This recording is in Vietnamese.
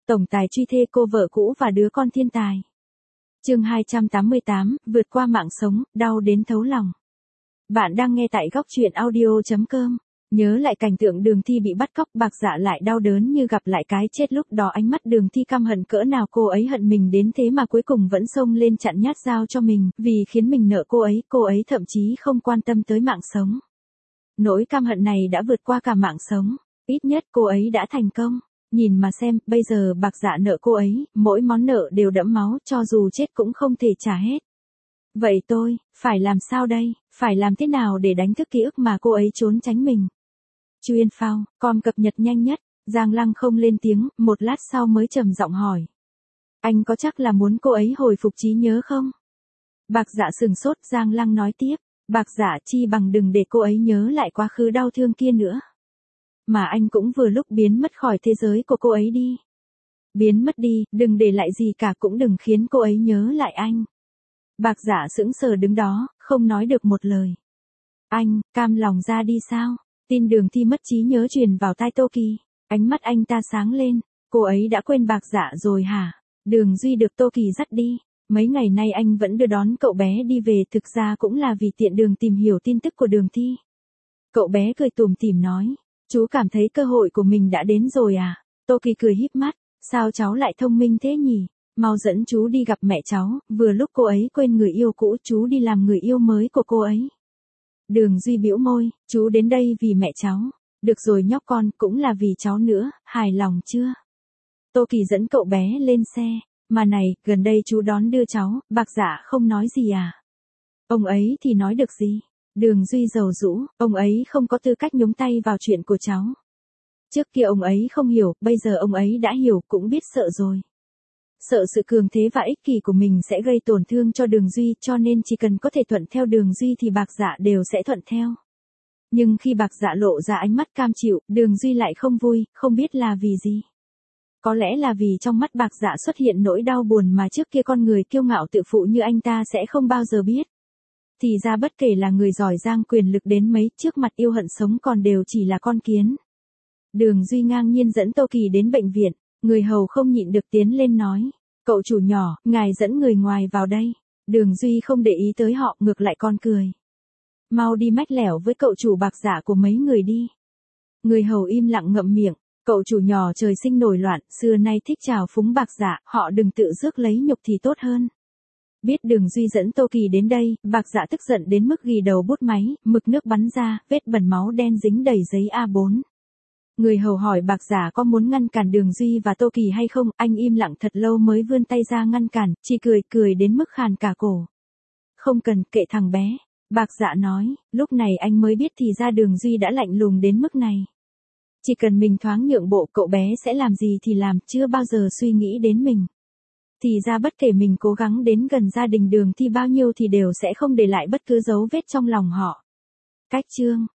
Tổng tài truy thê cô vợ cũ và đứa con thiên tài. Chương 288, vượt qua mạng sống, đau đến thấu lòng. Bạn đang nghe tại góc truyện audio.com. Nhớ lại cảnh tượng Đường Thi bị bắt cóc, Bạc Dạ lại đau đớn như gặp lại cái chết, lúc đó ánh mắt Đường Thi căm hận cỡ nào, cô ấy hận mình đến thế mà cuối cùng vẫn xông lên chặn nhát dao cho mình, vì khiến mình nợ cô ấy thậm chí không quan tâm tới mạng sống. Nỗi căm hận này đã vượt qua cả mạng sống, ít nhất cô ấy đã thành công. Nhìn mà xem, bây giờ Bạc Dạ nợ cô ấy, mỗi món nợ đều đẫm máu, cho dù chết cũng không thể trả hết. Vậy tôi, phải làm sao đây, phải làm thế nào để đánh thức ký ức mà cô ấy trốn tránh mình? Chuyên phao, com cập nhật nhanh nhất, Giang Lăng không lên tiếng, một lát sau mới trầm giọng hỏi. Anh có chắc là muốn cô ấy hồi phục trí nhớ không? Bạc Dạ sừng sốt, Giang Lăng nói tiếp, Bạc Dạ chi bằng đừng để cô ấy nhớ lại quá khứ đau thương kia nữa. Mà anh cũng vừa lúc biến mất khỏi thế giới của cô ấy đi. Biến mất đi, đừng để lại gì cả, cũng đừng khiến cô ấy nhớ lại anh. Bạc Dạ sững sờ đứng đó, không nói được một lời. Anh, cam lòng ra đi sao? Tin Đường Thi mất trí nhớ truyền vào tai Tô Kỳ. Ánh mắt anh ta sáng lên. Cô ấy đã quên Bạc Dạ rồi hả? Đường Duy được Tô Kỳ dắt đi. Mấy ngày nay anh vẫn đưa đón cậu bé đi về, thực ra cũng là vì tiện đường tìm hiểu tin tức của Đường Thi. Cậu bé cười tủm tỉm nói. Chú cảm thấy cơ hội của mình đã đến rồi à? Tô Kỳ cười híp mắt. Sao cháu lại thông minh thế nhỉ? Mau dẫn chú đi gặp mẹ cháu, vừa lúc cô ấy quên người yêu cũ, chú đi làm người yêu mới của cô ấy. Đường Duy bĩu môi, chú đến đây vì mẹ cháu. Được rồi nhóc con, cũng là vì cháu nữa, hài lòng chưa? Tô Kỳ dẫn cậu bé lên xe. Mà này, gần đây chú đón đưa cháu, Bạc Dạ không nói gì à? Ông ấy thì nói được gì? Đường Duy rầu rũ, ông ấy không có tư cách nhúng tay vào chuyện của cháu. Trước kia ông ấy không hiểu, bây giờ ông ấy đã hiểu, cũng biết sợ rồi. Sợ sự cường thế và ích kỷ của mình sẽ gây tổn thương cho Đường Duy, cho nên chỉ cần có thể thuận theo Đường Duy thì Bạc Dạ đều sẽ thuận theo. Nhưng khi Bạc Dạ lộ ra ánh mắt cam chịu, Đường Duy lại không vui, không biết là vì gì. Có lẽ là vì trong mắt Bạc Dạ xuất hiện nỗi đau buồn mà trước kia con người kiêu ngạo tự phụ như anh ta sẽ không bao giờ biết. Thì ra bất kể là người giỏi giang quyền lực đến mấy, trước mặt yêu hận sống còn đều chỉ là con kiến. Đường Duy ngang nhiên dẫn Tô Kỳ đến bệnh viện, người hầu không nhịn được tiến lên nói. Cậu chủ nhỏ, ngài dẫn người ngoài vào đây. Đường Duy không để ý tới họ, ngược lại con cười. Mau đi mách lẻo với cậu chủ Bạc Dạ của mấy người đi. Người hầu im lặng ngậm miệng. Cậu chủ nhỏ trời sinh nổi loạn, xưa nay thích trào phúng Bạc Dạ, họ đừng tự rước lấy nhục thì tốt hơn. Biết Đường Duy dẫn Tô Kỳ đến đây, Bạc Dạ tức giận đến mức ghi đầu bút máy, mực nước bắn ra, vết bẩn máu đen dính đầy giấy A4. Người hầu hỏi Bạc Dạ có muốn ngăn cản Đường Duy và Tô Kỳ hay không, anh im lặng thật lâu mới vươn tay ra ngăn cản, chỉ cười đến mức khàn cả cổ. Không cần, kệ thằng bé. Bạc Dạ nói, lúc này anh mới biết thì ra Đường Duy đã lạnh lùng đến mức này. Chỉ cần mình thoáng nhượng bộ, cậu bé sẽ làm gì thì làm, chưa bao giờ suy nghĩ đến mình. Thì ra bất kể mình cố gắng đến gần gia đình Đường Thi bao nhiêu thì đều sẽ không để lại bất cứ dấu vết trong lòng họ. Cách chương